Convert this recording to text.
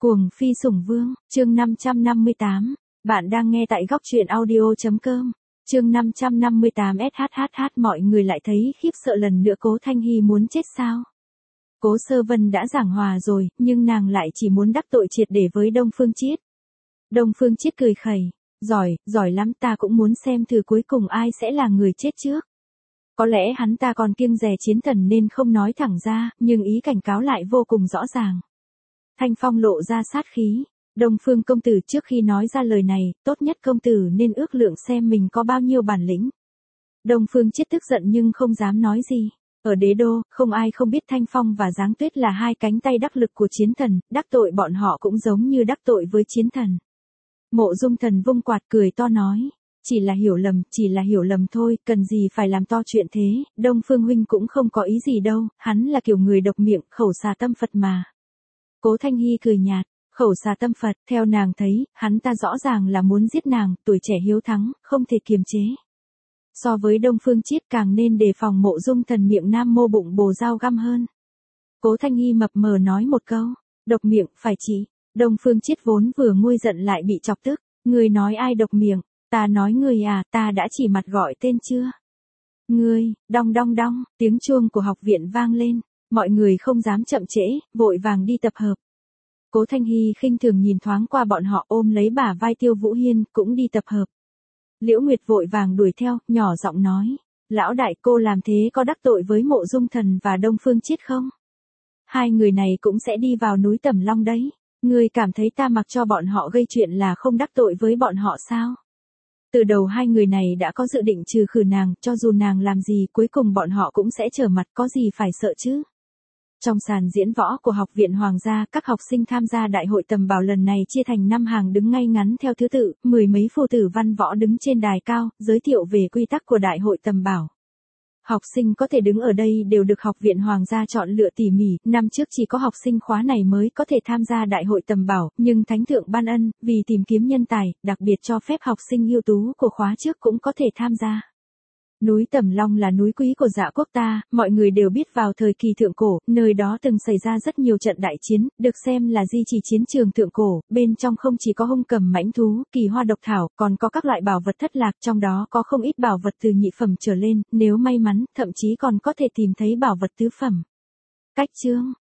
Cuồng phi sủng vương, chương 558. Bạn đang nghe tại góc truyện audio.com. Chương 558 SHHH. Mọi người lại thấy khiếp sợ lần nữa. Cố Thanh Hy muốn chết sao? Cố Sơ Vân đã giảng hòa rồi, nhưng nàng lại chỉ muốn đắc tội triệt để với Đông Phương Chiết. Đông Phương Chiết cười khẩy, giỏi lắm, ta cũng muốn xem thử cuối cùng ai sẽ là người chết trước. Có lẽ hắn ta còn kiêng dè Chiến Thần nên không nói thẳng ra, nhưng ý cảnh cáo lại vô cùng rõ ràng. Thanh Phong lộ ra sát khí. Đông Phương công tử, trước khi nói ra lời này, tốt nhất công tử nên ước lượng xem mình có bao nhiêu bản lĩnh. Đông Phương Chiết tức giận nhưng không dám nói gì. Ở đế đô, không ai không biết Thanh Phong và Giáng Tuyết là hai cánh tay đắc lực của Chiến Thần, đắc tội bọn họ cũng giống như đắc tội với Chiến Thần. Mộ Dung Thần vung quạt cười to nói, chỉ là hiểu lầm thôi, cần gì phải làm to chuyện thế, Đông Phương huynh cũng không có ý gì đâu, hắn là kiểu người độc miệng, khẩu xà tâm Phật mà. Cố Thanh Hy cười nhạt, khẩu xà tâm Phật, theo nàng thấy, hắn ta rõ ràng là muốn giết nàng, tuổi trẻ hiếu thắng, không thể kiềm chế. So với Đông Phương Chiết càng nên đề phòng Mộ Dung Thần miệng nam mô bụng bồ dao găm hơn. Cố Thanh Hy mập mờ nói một câu, độc miệng, phải chị. Đông Phương Chiết vốn vừa nguôi giận lại bị chọc tức, người nói ai độc miệng, ta nói người à, ta đã chỉ mặt gọi tên chưa? Ngươi, đong đong đong, tiếng chuông của học viện vang lên, mọi người không dám chậm trễ, vội vàng đi tập hợp. Cố Thanh Hy khinh thường nhìn thoáng qua bọn họ, ôm lấy bả vai Tiêu Vũ Hiên, cũng đi tập hợp. Liễu Nguyệt vội vàng đuổi theo, nhỏ giọng nói, lão đại, cô làm thế có đắc tội với Mộ Dung Thần và Đông Phương Chiết không? Hai người này cũng sẽ đi vào núi Tầm Long đấy. Ngươi cảm thấy ta mặc cho bọn họ gây chuyện là không đắc tội với bọn họ sao? Từ đầu hai người này đã có dự định trừ khử nàng, cho dù nàng làm gì cuối cùng bọn họ cũng sẽ trở mặt, có gì phải sợ chứ? Trong sàn diễn võ của Học viện Hoàng gia, các học sinh tham gia đại hội tầm bảo lần này chia thành 5 hàng đứng ngay ngắn theo thứ tự, mười mấy phù tử văn võ đứng trên đài cao, giới thiệu về quy tắc của đại hội tầm bảo. Học sinh có thể đứng ở đây đều được Học viện Hoàng gia chọn lựa tỉ mỉ, năm trước chỉ có học sinh khóa này mới có thể tham gia đại hội tầm bảo, nhưng Thánh thượng ban ân, vì tìm kiếm nhân tài, đặc biệt cho phép học sinh ưu tú của khóa trước cũng có thể tham gia. Núi Tầm Long là núi quý của Dạ quốc ta, mọi người đều biết vào thời kỳ thượng cổ, nơi đó từng xảy ra rất nhiều trận đại chiến, được xem là di chỉ chiến trường thượng cổ, bên trong không chỉ có hung cầm mãnh thú, kỳ hoa độc thảo, còn có các loại bảo vật thất lạc, trong đó có không ít bảo vật từ nhị phẩm trở lên, nếu may mắn, thậm chí còn có thể tìm thấy bảo vật tứ phẩm. Cách chương,